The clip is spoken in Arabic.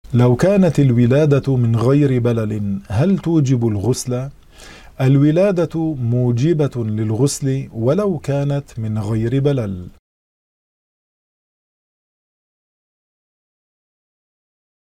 لو كانت الولادة من غير بلل هل توجب الغسل؟ الولادة موجبة للغسل ولو كانت من غير بلل.